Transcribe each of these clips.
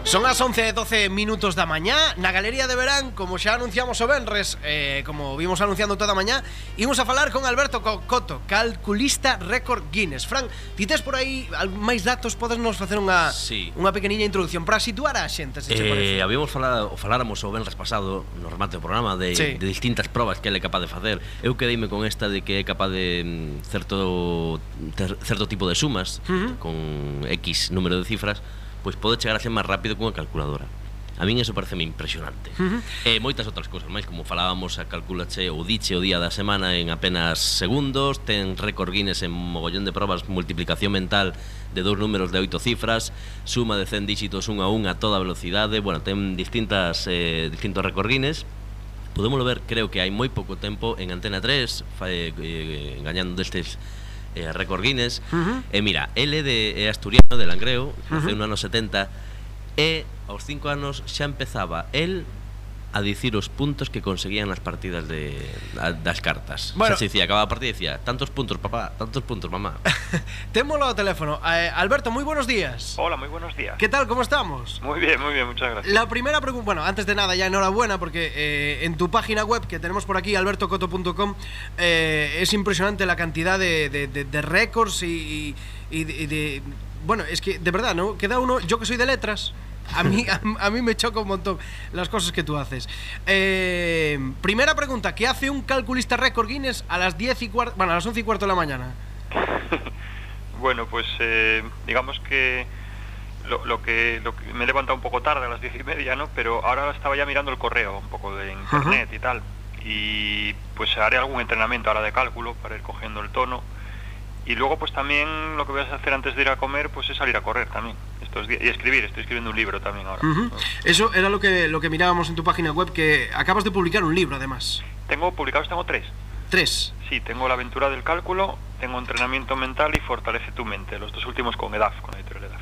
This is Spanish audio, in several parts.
Son as 11:12 da mañá. Na Galería de Verán, como xa anunciamos o venres, como vimos anunciando toda a mañá, imos a falar con Alberto Coto, calculista récord Guinness. Fran, ti tes por aí máis datos? Podes nos facer unha pequeniña introducción para situar a xente, se che parece? Faláramos o venres pasado no remate do programa de distintas probas que ele é capaz de facer. Eu quedeime con esta de que é capaz de certo tipo de sumas con X número de cifras, pois pode chegar a ser máis rápido que unha calculadora. A min eso pareceme impresionante. E moitas outras cousas máis, como falábamos, a calculache ou diche o día da semana en apenas segundos. Ten récord Guinness en mogollón de probas, multiplicación mental de dous números de 8 cifras, suma de 100 dígitos un a un a toda velocidade. Bueno, ten distintos récord Guinness. Podémoslo ver, creo que hai moi pouco tempo en Antena 3 engañando destes récord Guinness. E mira, ele é asturiano, de Langreo, naceu no ano 70, e aos 5 anos xa empezaba el a dicir os puntos que conseguían nas partidas das cartas. Bueno, xa se dicía, acababa a partida e dicía: tantos puntos, papá, tantos puntos, mamá. Témolo ao teléfono. Alberto, moi buenos días. Hola, muy buenos días. ¿Qué tal? ¿Cómo estamos? Muy bien, muchas gracias. La primera pregunta, bueno, antes de nada, ya enhorabuena, porque en tu página web que tenemos por aquí, albertocoto.com, es impresionante la cantidad de récords y de... Bueno, es que, de verdad, ¿no? Queda uno... Yo que soy de letras... A mí me choca un montón las cosas que tú haces. Primera pregunta: ¿qué hace un calculista récord Guinness a las 10:15, bueno, a las 11:15 de la mañana? Bueno, pues digamos que lo que me he levantado un poco tarde, a las 10:30, ¿no? Pero ahora estaba ya mirando el correo un poco de internet y tal. Y pues haré algún entrenamiento ahora de cálculo para ir cogiendo el tono. Y luego pues también lo que voy a hacer antes de ir a comer pues es salir a correr también estos días, y escribir, estoy escribiendo un libro también ahora. Eso era lo que mirábamos en tu página web, que acabas de publicar un libro además. Tengo 3. ¿3? Sí, tengo La aventura del cálculo, tengo Entrenamiento mental y Fortalece tu mente, los dos últimos con EDAF, con la editorial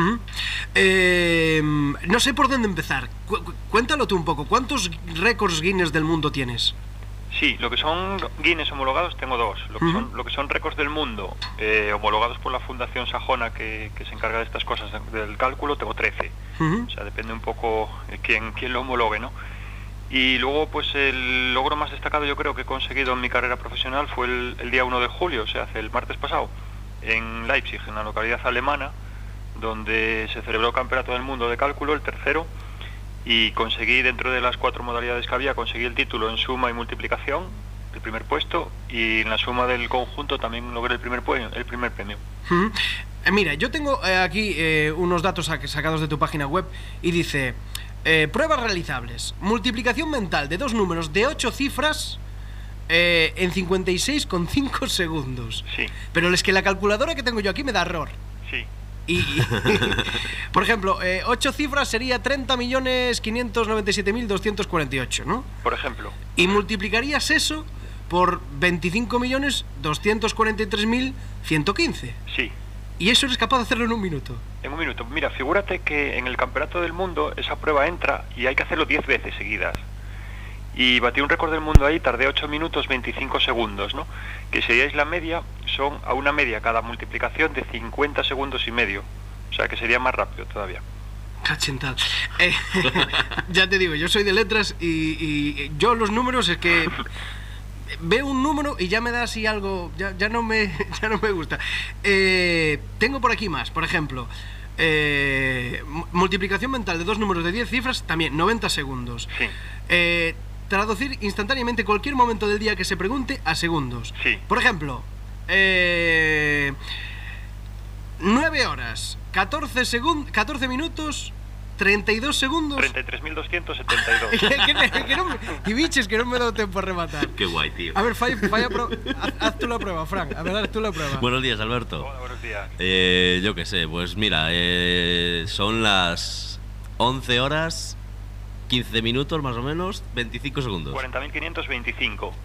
EDAF. No sé por dónde empezar. Cuéntalo tú un poco, ¿cuántos récords Guinness del mundo tienes? Sí, lo que son Guinness homologados tengo 2. Lo que son récords del mundo homologados por la Fundación Sajona, que se encarga de estas cosas del cálculo, tengo 13. O sea, depende un poco quién lo homologue, ¿no? Y luego, pues el logro más destacado yo creo que he conseguido en mi carrera profesional fue el día 1 de julio, o sea, hace el martes pasado, en Leipzig, en la localidad alemana, donde se celebró el Campeonato del Mundo de Cálculo, el tercero, y conseguí, dentro de las 4 modalidades que había, conseguí el título en suma y multiplicación, el primer puesto, y en la suma del conjunto también logré el primer premio. Mira, yo tengo aquí unos datos sacados de tu página web y dice: pruebas realizables, multiplicación mental de 2 números de 8 cifras en 56,5 segundos. Sí. Pero es que la calculadora que tengo yo aquí me da error. Sí. Y por ejemplo, 8 cifras sería 30.597.248, ¿no? Por ejemplo. Y multiplicarías eso por 25.243.115. Sí. Y eso eres capaz de hacerlo en un minuto. En un minuto. Mira, figúrate que en el Campeonato del Mundo esa prueba entra y hay que hacerlo 10 veces seguidas. Y batí un récord del mundo ahí, tardé 8 minutos 25 segundos, ¿no? Que si veis la media, son a una media cada multiplicación de 50 segundos y medio. O sea que sería más rápido todavía. Cachental. Ya te digo, yo soy de letras y yo los números es que veo un número y ya me da así algo, ya no me gusta. Tengo por aquí más, por ejemplo, multiplicación mental de 2 números de 10 cifras, también 90 segundos. Sí. Traducir instantáneamente cualquier momento del día que se pregunte a segundos. Sí. Por ejemplo, 9 horas, 14 minutos, 32 segundos. 33.272. Y biches que no me he dado tiempo a rematar. Qué guay, tío. A ver, haz tú la prueba, Fran. A ver, haz tú la prueba. Buenos días, Alberto. Hola, buenos días. Yo qué sé, pues mira, son las 11 horas 15 minutos más o menos, 25 segundos. 40.525.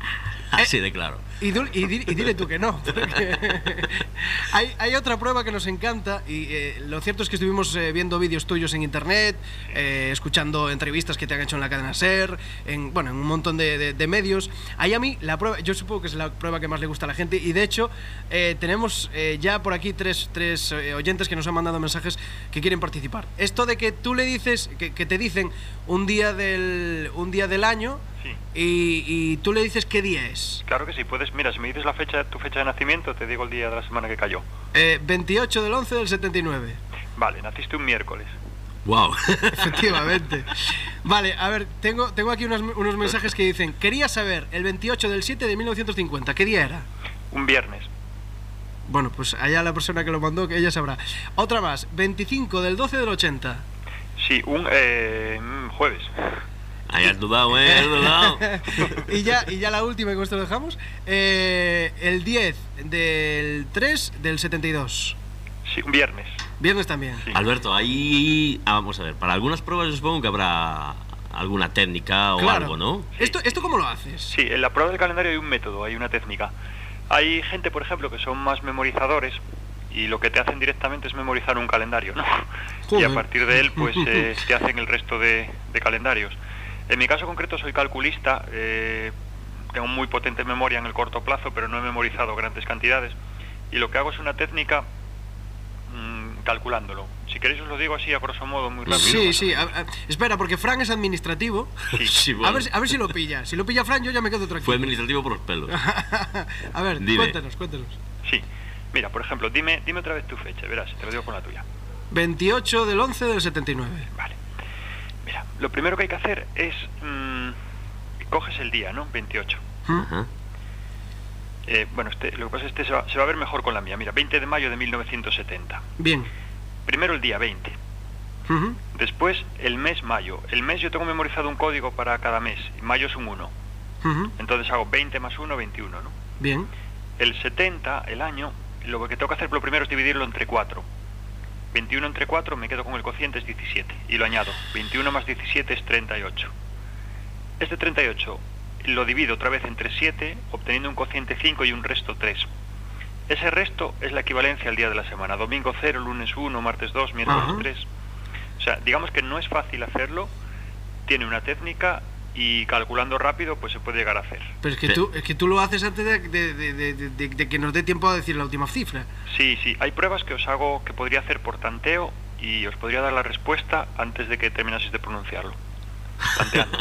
Así de claro. Y dile tú que no, porque hay otra prueba que nos encanta y lo cierto es que estuvimos viendo vídeos tuyos en internet, escuchando entrevistas que te han hecho en la cadena SER, en un montón de medios. Ahí a mí la prueba, yo supongo que es la prueba que más le gusta a la gente y de hecho tenemos ya por aquí tres oyentes que nos han mandado mensajes que quieren participar. Esto de que tú le dices, que te dicen un día del año. Sí. Y tú le dices qué día es. Claro que sí, puedes, mira, si me dices tu fecha de nacimiento, te digo el día de la semana que cayó. 28 del 11 del 79. Vale, naciste un miércoles. Wow. Efectivamente. Vale, a ver, tengo aquí unos mensajes que dicen: quería saber el 28 del 7 de 1950, ¿qué día era? Un viernes. Bueno, pues allá la persona que lo mandó, que ella sabrá. Otra más, 25 del 12 del 80. Sí, un jueves. Ahí has dudado, has dudado. y ya la última, y con esto lo dejamos. El 10 del 3 del 72. Sí, un viernes. Viernes también. Sí. Alberto, ahí... vamos a ver, para algunas pruebas yo supongo que habrá alguna técnica o algo, ¿no? Sí. ¿Esto cómo lo haces? Sí, en la prueba del calendario hay un método, hay una técnica. Hay gente, por ejemplo, que son más memorizadores y lo que te hacen directamente es memorizar un calendario, ¿no? Joder. Y a partir de él, pues te hacen el resto de calendarios. En mi caso concreto soy calculista, tengo muy potente memoria en el corto plazo, pero no he memorizado grandes cantidades. Y lo que hago es una técnica calculándolo. Si queréis os lo digo así a grosso modo, muy rápido. Sí. Espera, porque Fran es administrativo. Sí. Sí, bueno. A ver si lo pilla. Si lo pilla Fran, yo ya me quedo tranquilo. Fue administrativo por los pelos. A ver, Dime. cuéntanos. Sí. Mira, por ejemplo, dime otra vez tu fecha, verás, te lo digo con la tuya. 28 del 11 del 79. Vale. Mira, lo primero que hay que hacer es... coges el día, ¿no? 28. Ajá. Bueno, lo que pasa es que se va a ver mejor con la mía. Mira, 20 de mayo de 1970. Bien. Primero el día 20. Después el mes mayo. El mes yo tengo memorizado un código para cada mes. Y mayo es un 1. Entonces hago 20 más 1, 21, ¿no? Bien. El 70, el año, lo que tengo que hacer lo primero es dividirlo entre 4. 21 entre 4 me quedo con el cociente, es 17. Y lo añado. 21 más 17 es 38. Este 38 lo divido otra vez entre 7, obteniendo un cociente 5 y un resto 3. Ese resto es la equivalencia al día de la semana. Domingo 0, lunes 1, martes 2, miércoles 3. O sea, digamos que no es fácil hacerlo. Tiene una técnica y calculando rápido pues se puede llegar a hacer. Pero es que tú lo haces antes de que nos dé tiempo a decir la última cifra. Sí. Hay pruebas que os hago que podría hacer por tanteo y os podría dar la respuesta antes de que terminaseis de pronunciarlo. Tanteando.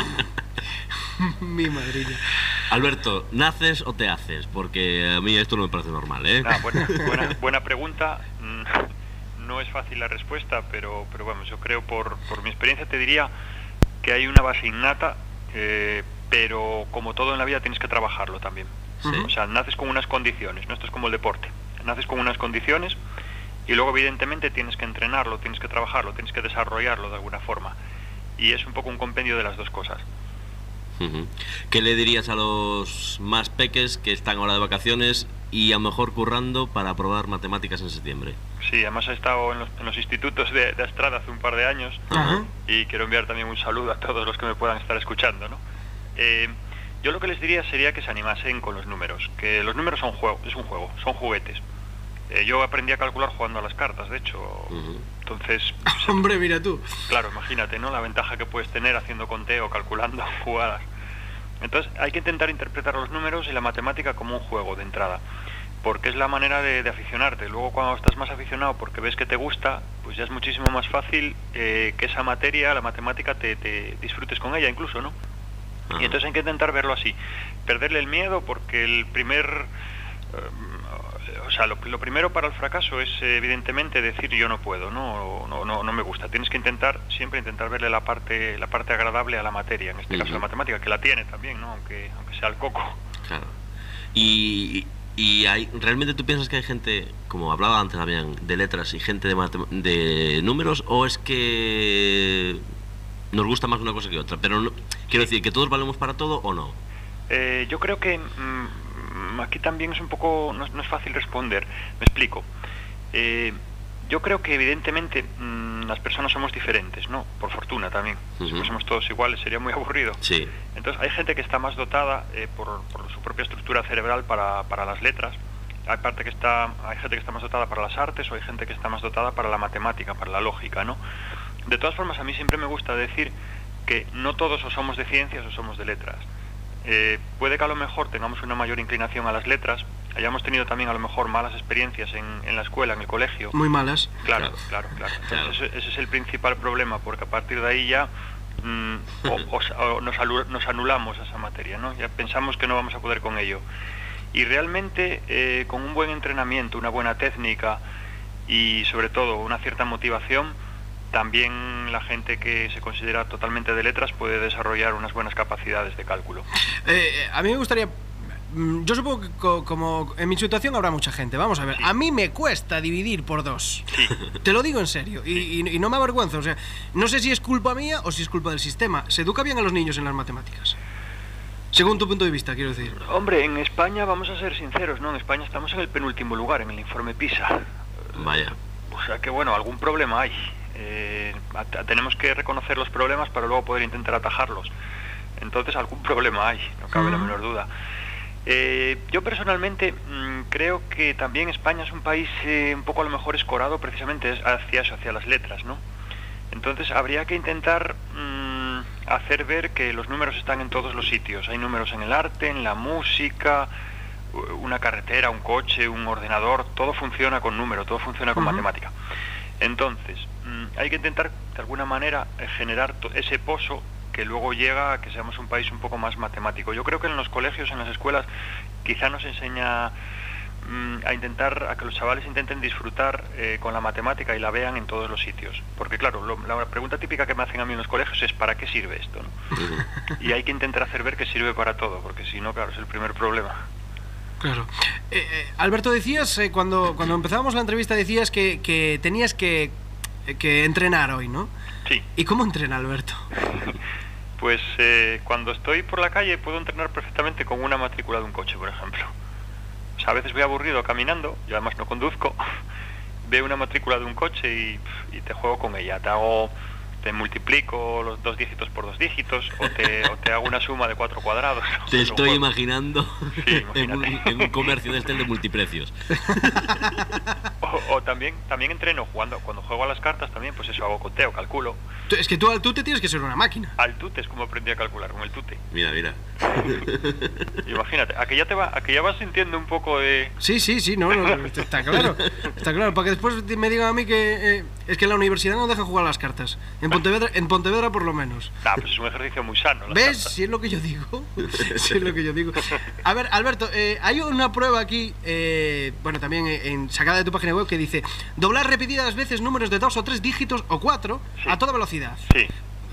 Mi madrina. Alberto, ¿naces o te haces? Porque a mí esto no me parece normal, ¿eh? Buena pregunta. No es fácil la respuesta, pero bueno, yo creo por mi experiencia te diría que hay una base innata, pero como todo en la vida tienes que trabajarlo también. Sí. O sea, naces con unas condiciones, no esto es como el deporte. Naces con unas condiciones y luego evidentemente tienes que entrenarlo, tienes que trabajarlo, tienes que desarrollarlo de alguna forma. Y es un poco un compendio de las dos cosas. ¿Qué le dirías a los más peques que están ahora de vacaciones y a lo mejor currando para probar matemáticas en septiembre? Sí, además he estado en los institutos de Astrada hace un par de años. Y quiero enviar también un saludo a todos los que me puedan estar escuchando, ¿no? Yo lo que les diría sería que se animasen con los números, que los números son un juego, son juguetes. Yo aprendí a calcular jugando a las cartas, de hecho. Entonces... Hombre, mira tú. Claro, imagínate, ¿no? La ventaja que puedes tener haciendo conteo, calculando jugadas. Entonces hay que intentar interpretar los números y la matemática como un juego de entrada, porque es la manera de aficionarte. Luego cuando estás más aficionado porque ves que te gusta, pues ya es muchísimo más fácil que esa materia, la matemática, te disfrutes con ella incluso, ¿no? Y entonces hay que intentar verlo así, perderle el miedo, porque el primer... o sea, lo primero para el fracaso es evidentemente decir yo no puedo, no me gusta. Tienes que siempre intentar verle la parte agradable a la materia, en este caso la matemática, que la tiene también, ¿no? Aunque sea el coco. Claro. Y ¿realmente tú piensas que hay gente, como hablaba antes también, de letras y gente de números, o es que nos gusta más una cosa que otra? Pero no, quiero decir, ¿que todos valemos para todo o no? Yo creo que... aquí también es un poco, no es fácil responder. Me explico. Yo creo que evidentemente las personas somos diferentes, ¿no? Por fortuna también. Si fuésemos todos iguales sería muy aburrido. Sí. Entonces hay gente que está más dotada por su propia estructura cerebral para las letras. Hay gente que está más dotada para las artes, o hay gente que está más dotada para la matemática, para la lógica, ¿no? De todas formas, a mí siempre me gusta decir que no todos o somos de ciencias o somos de letras. Puede que a lo mejor tengamos una mayor inclinación a las letras, hayamos tenido también a lo mejor malas experiencias en la escuela, en el colegio. Muy malas. Claro. Entonces, ese es el principal problema, porque a partir de ahí ya nos anulamos a esa materia, ¿no? Ya pensamos que no vamos a poder con ello. Y realmente, con un buen entrenamiento, una buena técnica y sobre todo una cierta motivación, también la gente que se considera totalmente de letras puede desarrollar unas buenas capacidades de cálculo. A mí me gustaría... Yo supongo que como en mi situación habrá mucha gente. Vamos a ver, sí. A mí me cuesta dividir por 2. Sí. Te lo digo en serio, y no me avergüenzo. O sea, no sé si es culpa mía o si es culpa del sistema. ¿Se educa bien a los niños en las matemáticas? Según tu punto de vista, quiero decir. Hombre, en España, vamos a ser sinceros, ¿no? En España estamos en el penúltimo lugar en el informe PISA. Vaya. O sea que, bueno, algún problema hay. Tenemos que reconocer los problemas para luego poder intentar atajarlos. Entonces, algún problema hay, no cabe la menor duda. Yo personalmente creo que también España es un país un poco a lo mejor escorado precisamente hacia eso, hacia las letras, ¿no? Entonces habría que intentar hacer ver que los números están en todos los sitios. Hay números en el arte, en la música, una carretera, un coche, un ordenador, todo funciona con número, todo funciona con matemática. Entonces, hay que intentar de alguna manera generar ese pozo que luego llega a que seamos un país un poco más matemático. Yo creo que en los colegios, en las escuelas, quizá nos enseña a que los chavales intenten disfrutar con la matemática y la vean en todos los sitios. Porque claro, la pregunta típica que me hacen a mí en los colegios es ¿para qué sirve esto, ¿no? Y hay que intentar hacer ver que sirve para todo, porque si no, claro, es el primer problema. Claro. Alberto, decías, cuando empezábamos la entrevista, decías que tenías que entrenar hoy, ¿no? Sí. ¿Y cómo entrena Alberto? Pues cuando estoy por la calle puedo entrenar perfectamente con una matrícula de un coche, por ejemplo. O sea, a veces voy aburrido caminando, yo además no conduzco, veo una matrícula de un coche y te juego con ella. Te multiplico los 2 dígitos por 2 dígitos o te hago una suma de 4 cuadrados. Te estoy imaginando sí, en un comercio de multiprecios. O también entreno cuando juego a las cartas también, pues eso, hago conteo, calculo. Es que tú al tute tienes que ser una máquina. Al tute es como aprendí a calcular, con el tute. Mira. Imagínate, a que ya vas sintiendo un poco de... Sí, no, está claro. Está claro, para que después me digan a mí que es que en la universidad no dejan jugar a las cartas. En Pontevedra por lo menos. Pues es un ejercicio muy sano. ¿Ves? Si es lo que yo digo. A ver, Alberto, hay una prueba aquí, bueno, también sacada de tu página web, que dice doblar repetidas veces números de 2 o 3 dígitos o 4 a toda velocidad. Sí.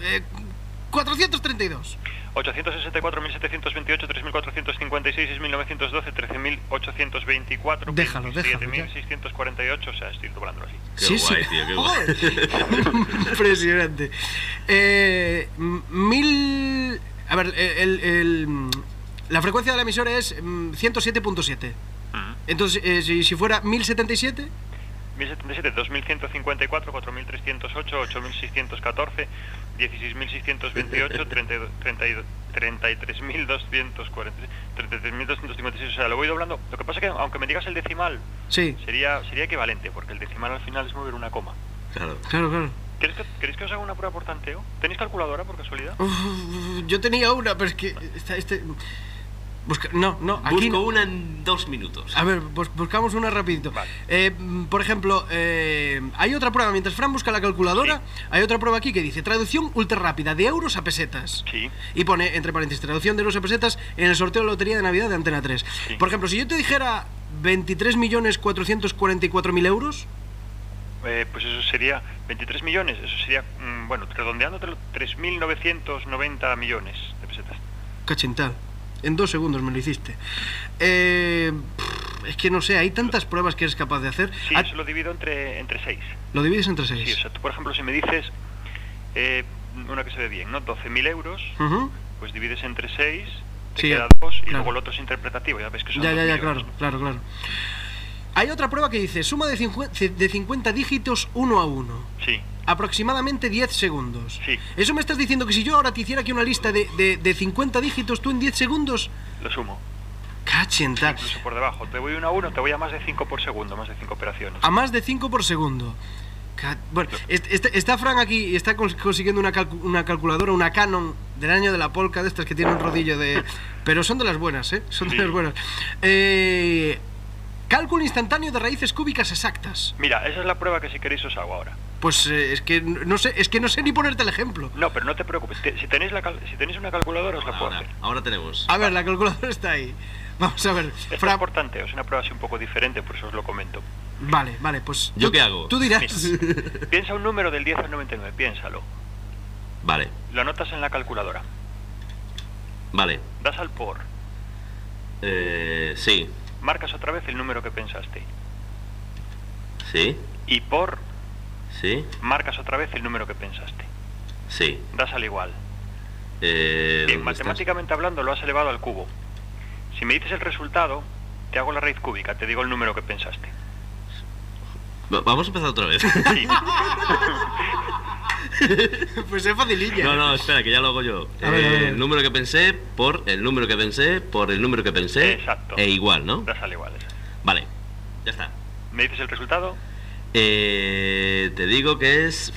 432. 864.728, 3.456, 6.912, 13.824, déjalo. 7.648, o sea, estoy doblándolo así. Qué guay, tío, qué guay. Impresionante. A ver, la frecuencia de la emisora es 107.7. Entonces, si fuera 1077... 1077, 2154, 4308, 8614, 16628, 33.240, 33.256, o sea, lo voy doblando. Lo que pasa es que aunque me digas el decimal, sí, sería equivalente, porque el decimal al final es mover una coma. Claro. ¿Queréis que os haga una prueba por tanteo? ¿Tenéis calculadora por casualidad? Yo tenía una, pero es que aquí Busco una en 2 minutos. A ver, pues buscamos una rapidito. Vale. Por ejemplo, hay otra prueba, mientras Fran busca la calculadora, sí. Hay otra prueba aquí que dice traducción ultra rápida de euros a pesetas. Sí. Y pone, entre paréntesis, traducción de euros a pesetas en el sorteo de la lotería de Navidad de Antena 3. Sí. Por ejemplo, si yo te dijera 23.444.000 euros... pues eso sería 23 millones, eso sería, bueno, redondeándotelo, 3.990 millones de pesetas. Cachental. En 2 segundos me lo hiciste. Es que no sé, hay tantas pruebas que eres capaz de hacer. Sí, eso lo divido entre 6. ¿Lo divides entre 6? Sí, o sea, tú, por ejemplo, si me dices una que se ve bien, ¿no? 12.000 euros, pues divides entre 6, te queda 2 y luego el otro es interpretativo, ya ves que son 2 millones, claro. Hay otra prueba que dice suma de 50 dígitos 1 a 1. Sí. Aproximadamente 10 segundos. Sí. ¿Eso me estás diciendo que si yo ahora te hiciera aquí una lista de 50 dígitos, tú en 10 segundos? Lo sumo. Cachental. Incluso por debajo. Te voy 1 a 1, te voy a más de 5 por segundo, más de 5 operaciones. A más de 5 por segundo. Bueno, está Fran aquí y está consiguiendo una calculadora, una Canon del año de la Polka, de estas que tiene un rodillo de... Pero son de las buenas, ¿eh? Son de las buenas. Cálculo instantáneo de raíces cúbicas exactas. Mira, esa es la prueba que si queréis os hago ahora. Pues es que no sé ni ponerte el ejemplo. No, pero no te preocupes. Si tenéis una calculadora os la puedo hacer. Ahora tenemos. A ver, la calculadora está ahí. Vamos a ver. Esto es importante, es una prueba así un poco diferente, por eso os lo comento. Vale, pues... ¿Yo qué hago? Tú dirás. Mira, piensa un número del 10 al 99, piénsalo. Vale. Lo anotas en la calculadora. Vale. Das al por. Sí. Marcas otra vez el número que pensaste. Sí. Y por... Sí. Marcas otra vez el número que pensaste. Sí. Das al igual. Bien, matemáticamente hablando lo has elevado al cubo. Si me dices el resultado, te hago la raíz cúbica, te digo el número que pensaste. Vamos a empezar otra vez. Sí. Pues es facililla. No, espera, que ya lo hago yo. A ver. El número que pensé por el número que pensé por el número que pensé. Exacto. E igual, ¿no? Das al igual. Vale, ya está. ¿Me dices el resultado? Te digo que es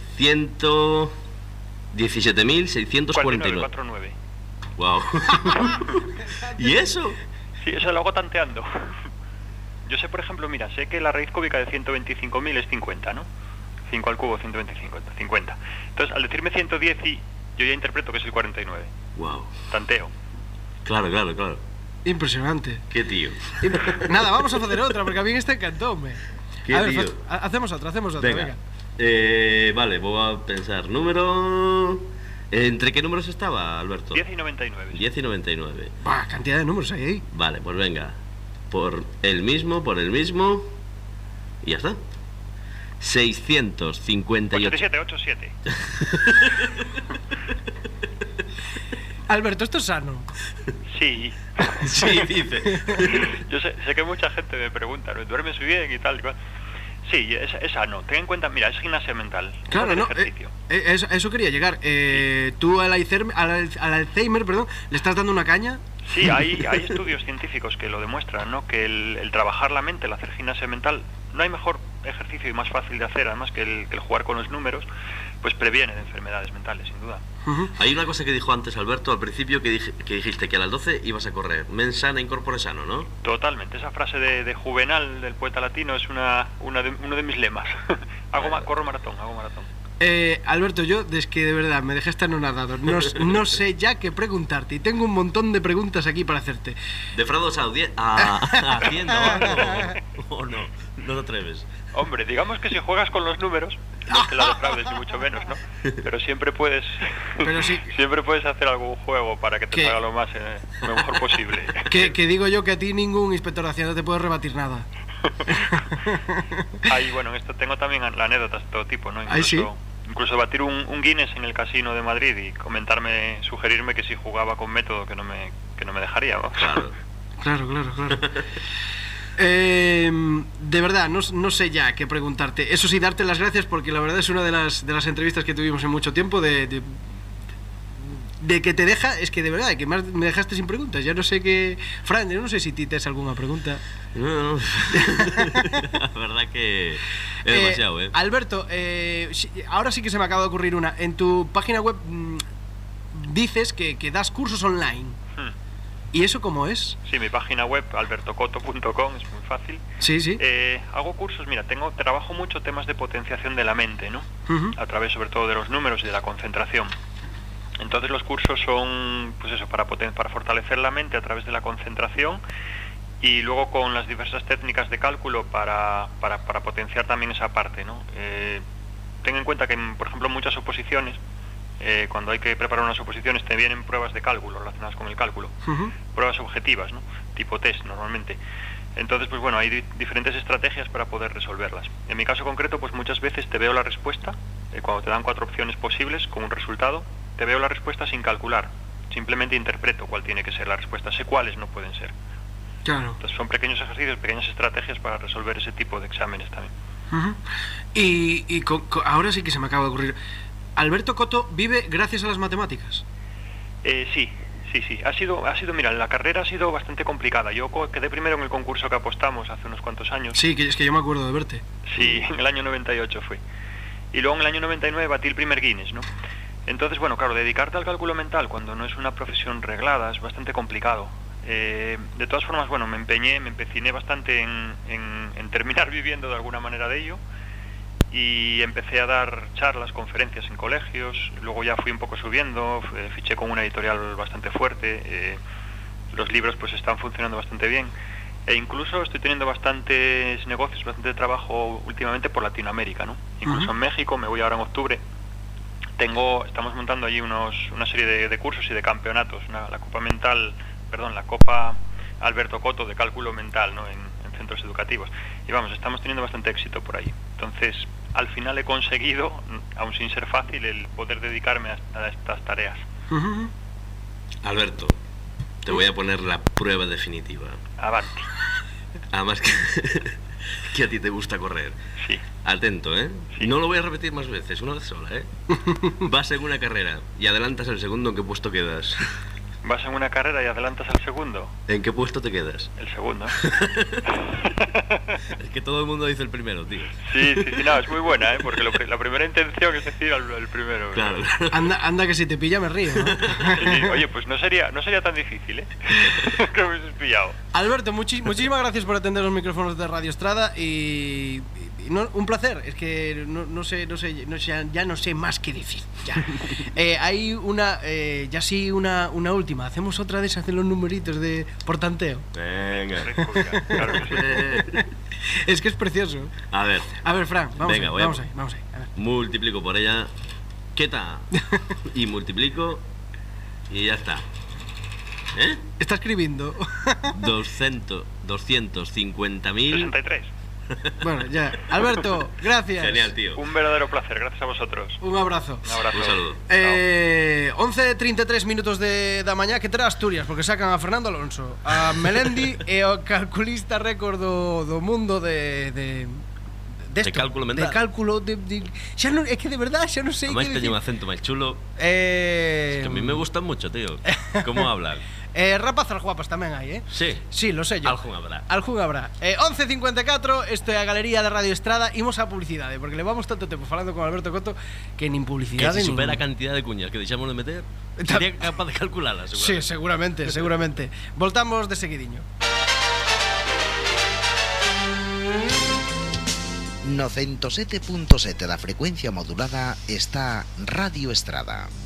117.649. 49. Wow. ¿Y eso? Sí, eso lo hago tanteando. Yo sé, por ejemplo, mira, sé que la raíz cúbica de 125.000 es 50, ¿no? 5 al cubo, 125, 50. Entonces, al decirme 110, yo ya interpreto que es el 49. Wow. Tanteo. Claro. Impresionante. Qué tío. Nada, vamos a hacer otra, porque a mí esta encantó, me. Qué a ver, tío. Hacemos otra, venga. Vale, voy a pensar. Número... ¿Entre qué números estaba, Alberto? 10 y 99. 10 y 99. Bah, cantidad de números hay ahí. Vale, pues venga. Por el mismo. Y ya está. 658. 87. Alberto, esto es sano. Sí. Sí, dice. Yo sé que mucha gente me pregunta, ¿no? ¿Duermes bien y tal? Sí, es sano. Ten en cuenta, mira, es gimnasia mental. Claro, no. Ejercicio. Eso quería llegar. ¿Tú al Alzheimer, perdón, le estás dando una caña? Sí, hay estudios científicos que lo demuestran, ¿no? Que el trabajar la mente, el hacer gimnasia mental, no hay mejor ejercicio y más fácil de hacer, además que el jugar con los números, pues previene de enfermedades mentales, sin duda. Hay una cosa que dijo antes Alberto al principio que dijiste que a las 12 ibas a correr. Mens sana in corpore sano, ¿no? Totalmente. Esa frase de Juvenal, del poeta latino, es uno de mis lemas. Corro maratón. Alberto, yo, desde que de verdad me dejaste anonadado, no sé ya qué preguntarte y tengo un montón de preguntas aquí para hacerte. ¿Defraudas a Hacienda o no? No te atreves. Hombre, digamos que si juegas con los números, no te la defraudes ni mucho menos, ¿no? Pero siempre puedes siempre puedes hacer algún juego para que te salga lo mejor posible. Que digo yo que a ti ningún inspector de Hacienda te puede rebatir nada. Bueno, en esto tengo también anécdotas de todo tipo, ¿no? Incluso batir un Guinness en el casino de Madrid y sugerirme que si jugaba con método que no me dejaría, ¿no? Claro. De verdad, no sé ya qué preguntarte. Eso sí, darte las gracias porque la verdad es una de las entrevistas que tuvimos en mucho tiempo de que te deja, es que de verdad, que más me dejaste sin preguntas. Ya no sé qué... Fran, yo no sé si tienes alguna pregunta. No. La verdad que es demasiado, ¿eh? Alberto, ahora sí que se me acaba de ocurrir una. En tu página web dices que das cursos online. ¿Y eso cómo es? Sí, mi página web, albertocoto.com, es muy fácil. Sí. Hago cursos, mira, trabajo mucho temas de potenciación de la mente, ¿no? A través sobre todo de los números y de la concentración. Entonces los cursos son, pues eso, para fortalecer la mente a través de la concentración y luego con las diversas técnicas de cálculo para potenciar también esa parte, ¿no? Ten en cuenta que, por ejemplo, en muchas oposiciones, cuando hay que preparar unas oposiciones, te vienen pruebas de cálculo relacionadas con el cálculo, pruebas objetivas, ¿no? Tipo test normalmente. Entonces, pues bueno, hay diferentes estrategias para poder resolverlas. En mi caso concreto, pues muchas veces te veo la respuesta, cuando te dan 4 opciones posibles con un resultado, te veo la respuesta sin calcular, simplemente interpreto cuál tiene que ser la respuesta, sé cuáles no pueden ser. Claro. Entonces son pequeños ejercicios, pequeñas estrategias para resolver ese tipo de exámenes también. Y ahora sí que se me acaba de ocurrir. ¿Alberto Coto vive gracias a las matemáticas? Sí. Ha sido, mira, la carrera ha sido bastante complicada. Yo quedé primero en el concurso que apostamos hace unos cuantos años. Sí, que es que yo me acuerdo de verte. Sí, en el año 98 fue. Y luego en el año 99 batí el primer Guinness, ¿no? Entonces, bueno, claro, dedicarte al cálculo mental cuando no es una profesión reglada es bastante complicado. De todas formas, bueno, me empeciné bastante en terminar viviendo de alguna manera de ello. Y empecé a dar charlas, conferencias en colegios, luego ya fui un poco subiendo, fiché con una editorial bastante fuerte, los libros pues están funcionando bastante bien, e incluso estoy teniendo bastantes negocios, bastante trabajo últimamente por Latinoamérica, ¿no? Incluso en México, me voy ahora en octubre, estamos montando allí una serie de cursos y de campeonatos, la Copa Alberto Coto de cálculo mental, ¿no? En centros educativos, y vamos, estamos teniendo bastante éxito por ahí. Entonces, al final he conseguido, aun sin ser fácil, el poder dedicarme a estas tareas. Alberto, te voy a poner la prueba definitiva. Avanti. Además que a ti te gusta correr. Sí. Atento, ¿eh? Sí. No lo voy a repetir más veces, una vez sola, ¿eh? Vas en una carrera y adelantas el segundo, ¿en qué puesto quedas? Vas en una carrera y adelantas al segundo. ¿En qué puesto te quedas? El segundo. Es que todo el mundo dice el primero, tío. Sí, no, es muy buena, ¿eh? Porque la primera intención es decir el primero. Claro. Anda que si te pilla me río, ¿no? Sí, oye, pues no sería tan difícil, ¿eh? Que me hubieses pillado. Alberto, muchísimas gracias por atender los micrófonos de Radio Estrada y un placer. Es que ya no sé más que decir. Ya. Hay una última. Hacemos otra de esas de los numeritos de por tanteo. Venga. Claro que sí. Es que es precioso. A ver, Fran, vamos ahí. A ver. Multiplico por ella, ¿qué tal? Y multiplico y ya está. ¿Eh? Está escribiendo. 250.000. 63. Bueno, ya. Alberto, gracias. Genial, tío. Un verdadero placer, gracias a vosotros. Un abrazo. Un abrazo. Un saludo. 11:33 minutos da mañá. Que terá Asturias, porque sacan a Fernando Alonso, a Melendi e o calculista récord do mundo de cálculo mental. De cálculo xa non, é que de verdad xa non sei. Además teño un acento máis chulo. Es que a mí me gusta mucho, tío. ¿Cómo hablan? Rapazas guapas tamén hai, Sí. Sí, lo sé yo. Algún habrá. 11:54, isto é a galería de Radio Estrada. Imos á publicidade, porque levamos tanto tempo falando con Alberto Coto que nin publicidade que se supera a cantidad de cuñas que deixamos de meter, sería capaz de calcularlas, seguramente. Sí, seguramente. Voltamos de seguidiño. No 107.7 da frecuencia modulada está Radio Estrada.